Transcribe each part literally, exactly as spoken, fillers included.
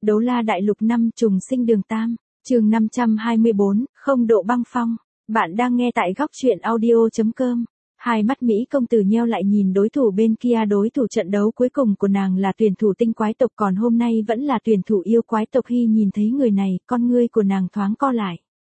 Đấu La Đại Lục năm trùng sinh Đường Tam, chương năm trăm hai mươi bốn, không độ băng phong. Bạn đang nghe tại góc truyện audio chấm com. Hai mắt Mỹ công tử nheo lại nhìn đối thủ bên kia. Đối thủ trận đấu cuối cùng của nàng là tuyển thủ tinh quái tộc, còn hôm nay vẫn là tuyển thủ yêu quái tộc. Khi nhìn thấy người này, con ngươi của nàng thoáng co lại.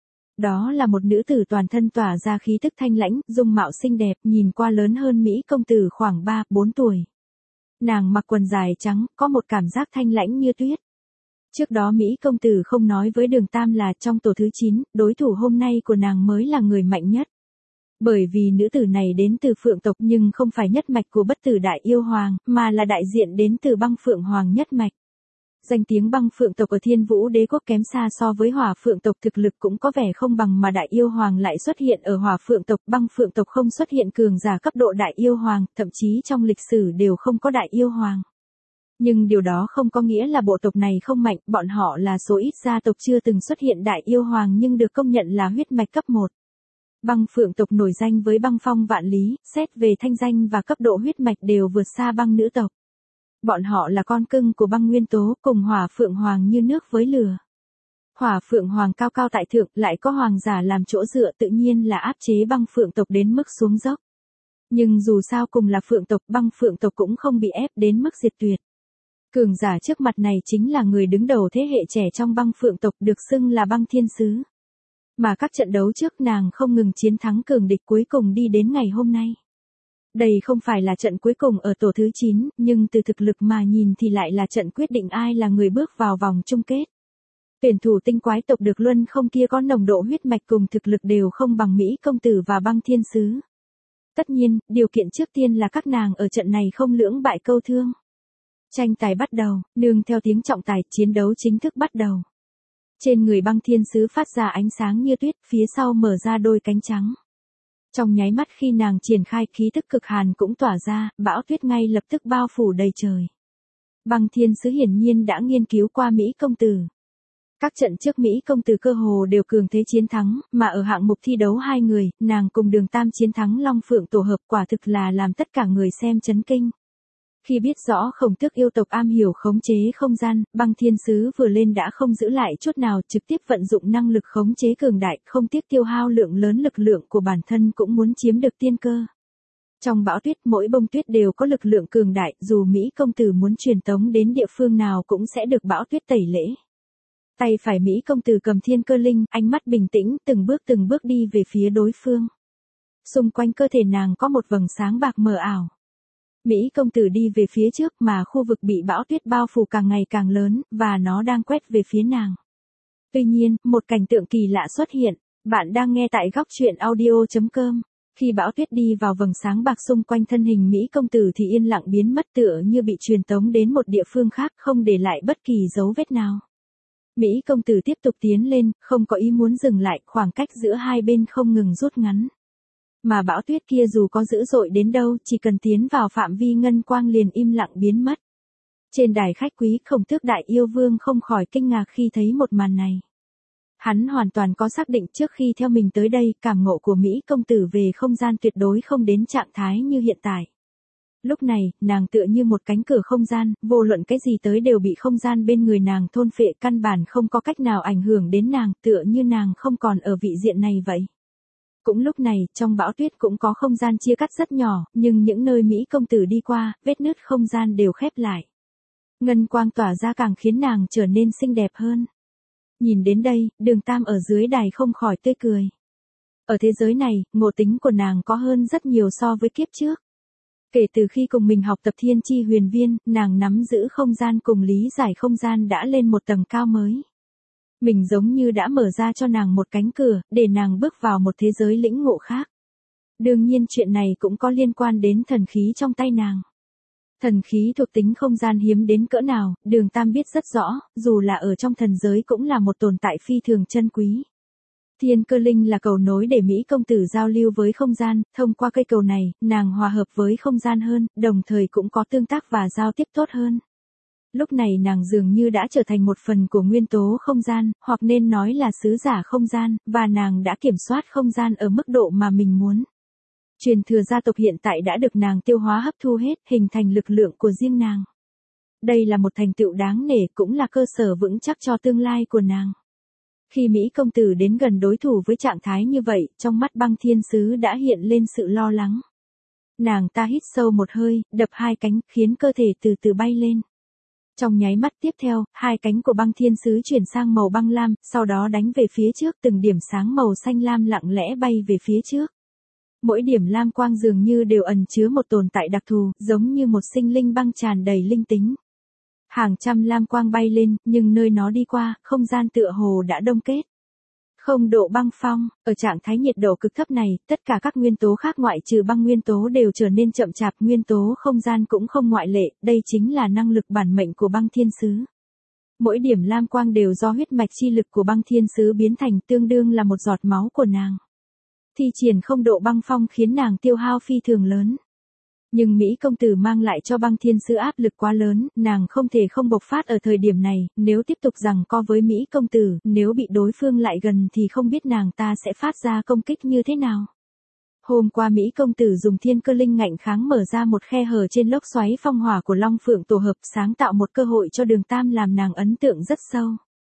Đó là một nữ tử toàn thân tỏa ra khí tức thanh lãnh, dung mạo xinh đẹp, nhìn qua lớn hơn Mỹ công tử khoảng ba, bốn tuổi. Nàng mặc quần dài trắng, có một cảm giác thanh lãnh như tuyết. Trước đó Mỹ công tử không nói với Đường Tam là trong tổ thứ chín, đối thủ hôm nay của nàng mới là người mạnh nhất. Bởi vì nữ tử này đến từ Phượng tộc nhưng không phải nhất mạch của Bất Tử Đại Yêu Hoàng, mà là đại diện đến từ Băng Phượng Hoàng nhất mạch. Danh tiếng Băng Phượng tộc ở Thiên Vũ Đế quốc kém xa so với Hỏa Phượng tộc, thực lực cũng có vẻ không bằng, mà Đại Yêu Hoàng lại xuất hiện ở Hỏa Phượng tộc. Băng Phượng tộc không xuất hiện cường giả cấp độ Đại Yêu Hoàng, thậm chí trong lịch sử đều không có Đại Yêu Hoàng. Nhưng điều đó không có nghĩa là bộ tộc này không mạnh, bọn họ là số ít gia tộc chưa từng xuất hiện Đại Yêu Hoàng nhưng được công nhận là huyết mạch cấp một. Băng Phượng tộc nổi danh với băng phong vạn lý, xét về thanh danh và cấp độ huyết mạch đều vượt xa băng nữ tộc. Bọn họ là con cưng của băng nguyên tố, cùng Hỏa Phượng Hoàng như nước với lửa. Hỏa Phượng Hoàng cao cao tại thượng, lại có hoàng giả làm chỗ dựa, tự nhiên là áp chế Băng Phượng tộc đến mức xuống dốc. Nhưng dù sao cùng là Phượng tộc, Băng Phượng tộc cũng không bị ép đến mức diệt tuyệt. Cường giả trước mặt này chính là người đứng đầu thế hệ trẻ trong Băng Phượng tộc, được xưng là Băng Thiên Sứ. Mà các trận đấu trước nàng không ngừng chiến thắng cường địch, cuối cùng đi đến ngày hôm nay. Đây không phải là trận cuối cùng ở tổ thứ chín, nhưng từ thực lực mà nhìn thì lại là trận quyết định ai là người bước vào vòng chung kết. Tuyển thủ tinh quái tộc được luân không kia có nồng độ huyết mạch cùng thực lực đều không bằng Mỹ công tử và Băng Thiên Sứ. Tất nhiên, điều kiện trước tiên là các nàng ở trận này không lưỡng bại câu thương. Tranh tài bắt đầu, nương theo tiếng trọng tài, chiến đấu chính thức bắt đầu. Trên người Băng Thiên Sứ phát ra ánh sáng như tuyết, phía sau mở ra đôi cánh trắng. Trong nháy mắt khi nàng triển khai, khí tức cực hàn cũng tỏa ra, bão tuyết ngay lập tức bao phủ đầy trời. Băng Thiên Sứ hiển nhiên đã nghiên cứu qua Mỹ công tử. Các trận trước Mỹ công tử cơ hồ đều cường thế chiến thắng, mà ở hạng mục thi đấu hai người, nàng cùng Đường Tam chiến thắng Long Phượng tổ hợp, quả thực là làm tất cả người xem chấn kinh. Khi biết rõ Khổng Tước yêu tộc am hiểu khống chế không gian, Băng Thiên Sứ vừa lên đã không giữ lại chút nào, trực tiếp vận dụng năng lực khống chế cường đại, không tiếc tiêu hao lượng lớn lực lượng của bản thân cũng muốn chiếm được tiên cơ. Trong bão tuyết, mỗi bông tuyết đều có lực lượng cường đại, dù Mỹ công tử muốn truyền tống đến địa phương nào cũng sẽ được bão tuyết tẩy lễ. Tay phải Mỹ công tử cầm thiên cơ linh, ánh mắt bình tĩnh, từng bước từng bước đi về phía đối phương. Xung quanh cơ thể nàng có một vầng sáng bạc mờ ảo. Mỹ công tử đi về phía trước mà khu vực bị bão tuyết bao phủ càng ngày càng lớn, và nó đang quét về phía nàng. Tuy nhiên, một cảnh tượng kỳ lạ xuất hiện. Bạn đang nghe tại góc truyện audio chấm com. Khi bão tuyết đi vào vầng sáng bạc xung quanh thân hình Mỹ công tử thì yên lặng biến mất, tựa như bị truyền tống đến một địa phương khác, không để lại bất kỳ dấu vết nào. Mỹ công tử tiếp tục tiến lên, không có ý muốn dừng lại, khoảng cách giữa hai bên không ngừng rút ngắn. Mà bão tuyết kia dù có dữ dội đến đâu, chỉ cần tiến vào phạm vi ngân quang liền im lặng biến mất. Trên đài khách quý, Khổng Tước Đại Yêu Vương không khỏi kinh ngạc khi thấy một màn này. Hắn hoàn toàn có xác định trước khi theo mình tới đây, cảm ngộ của Mỹ công tử về không gian tuyệt đối không đến trạng thái như hiện tại. Lúc này, nàng tựa như một cánh cửa không gian, vô luận cái gì tới đều bị không gian bên người nàng thôn phệ, căn bản không có cách nào ảnh hưởng đến nàng, tựa như nàng không còn ở vị diện này vậy. Cũng lúc này, trong bão tuyết cũng có không gian chia cắt rất nhỏ, nhưng những nơi Mỹ công tử đi qua, vết nứt không gian đều khép lại. Ngân quang tỏa ra càng khiến nàng trở nên xinh đẹp hơn. Nhìn đến đây, Đường Tam ở dưới đài không khỏi tươi cười. Ở thế giới này, ngộ tính của nàng có hơn rất nhiều so với kiếp trước. Kể từ khi cùng mình học tập Thiên Chi Huyền Viên, nàng nắm giữ không gian cùng lý giải không gian đã lên một tầng cao mới. Mình giống như đã mở ra cho nàng một cánh cửa, để nàng bước vào một thế giới lĩnh ngộ khác. Đương nhiên chuyện này cũng có liên quan đến thần khí trong tay nàng. Thần khí thuộc tính không gian hiếm đến cỡ nào, Đường Tam biết rất rõ, dù là ở trong thần giới cũng là một tồn tại phi thường chân quý. Thiên cơ linh là cầu nối để Mỹ công tử giao lưu với không gian, thông qua cây cầu này, nàng hòa hợp với không gian hơn, đồng thời cũng có tương tác và giao tiếp tốt hơn. Lúc này nàng dường như đã trở thành một phần của nguyên tố không gian, hoặc nên nói là sứ giả không gian, và nàng đã kiểm soát không gian ở mức độ mà mình muốn. Truyền thừa gia tộc hiện tại đã được nàng tiêu hóa hấp thu hết, hình thành lực lượng của riêng nàng. Đây là một thành tựu đáng nể, cũng là cơ sở vững chắc cho tương lai của nàng. Khi Mỹ công tử đến gần đối thủ với trạng thái như vậy, trong mắt Băng Thiên Sứ đã hiện lên sự lo lắng. Nàng ta hít sâu một hơi, đập hai cánh, khiến cơ thể từ từ bay lên. Trong nháy mắt tiếp theo, hai cánh của Băng Thiên Sứ chuyển sang màu băng lam, sau đó đánh về phía trước, từng điểm sáng màu xanh lam lặng lẽ bay về phía trước. Mỗi điểm lam quang dường như đều ẩn chứa một tồn tại đặc thù, giống như một sinh linh băng tràn đầy linh tính. Hàng trăm lam quang bay lên, nhưng nơi nó đi qua, không gian tựa hồ đã đông kết. Không độ băng phong, ở trạng thái nhiệt độ cực thấp này, tất cả các nguyên tố khác ngoại trừ băng nguyên tố đều trở nên chậm chạp, nguyên tố không gian cũng không ngoại lệ, đây chính là năng lực bản mệnh của Băng Thiên Sứ. Mỗi điểm lam quang đều do huyết mạch chi lực của Băng Thiên Sứ biến thành, tương đương là một giọt máu của nàng. Thi triển không độ băng phong khiến nàng tiêu hao phi thường lớn. Nhưng Mỹ công tử mang lại cho Băng Thiên Sứ áp lực quá lớn, nàng không thể không bộc phát ở thời điểm này, nếu tiếp tục giằng co với Mỹ công tử, nếu bị đối phương lại gần thì không biết nàng ta sẽ phát ra công kích như thế nào. Hôm qua Mỹ công tử dùng thiên cơ linh ngạnh kháng mở ra một khe hở trên lốc xoáy phong hỏa của Long Phượng tổ hợp, sáng tạo một cơ hội cho Đường Tam làm nàng ấn tượng rất sâu.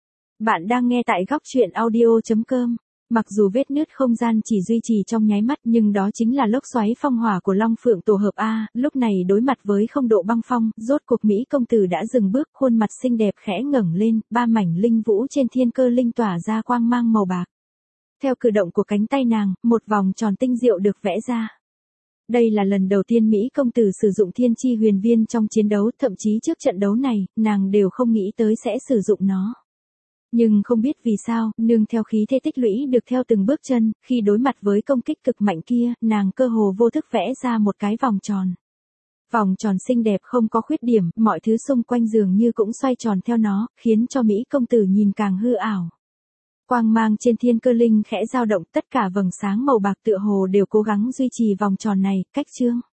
Bạn đang nghe tại góc truyện audio chấm com. Mặc dù vết nứt không gian chỉ duy trì trong nháy mắt, nhưng đó chính là lốc xoáy phong hỏa của Long Phượng tổ hợp A, lúc này đối mặt với không độ băng phong, rốt cuộc Mỹ công tử đã dừng bước, khuôn mặt xinh đẹp khẽ ngẩng lên, ba mảnh linh vũ trên thiên cơ linh tỏa ra quang mang màu bạc. Theo cử động của cánh tay nàng, một vòng tròn tinh diệu được vẽ ra. Đây là lần đầu tiên Mỹ công tử sử dụng thiên chi huyền viên trong chiến đấu, thậm chí trước trận đấu này, nàng đều không nghĩ tới sẽ sử dụng nó. Nhưng không biết vì sao, nương theo khí thế tích lũy được theo từng bước chân, khi đối mặt với công kích cực mạnh kia, nàng cơ hồ vô thức vẽ ra một cái vòng tròn. Vòng tròn xinh đẹp không có khuyết điểm, mọi thứ xung quanh dường như cũng xoay tròn theo nó, khiến cho Mỹ công tử nhìn càng hư ảo. Quang mang trên thiên cơ linh khẽ dao động, tất cả vầng sáng màu bạc tựa hồ đều cố gắng duy trì vòng tròn này, cách chương.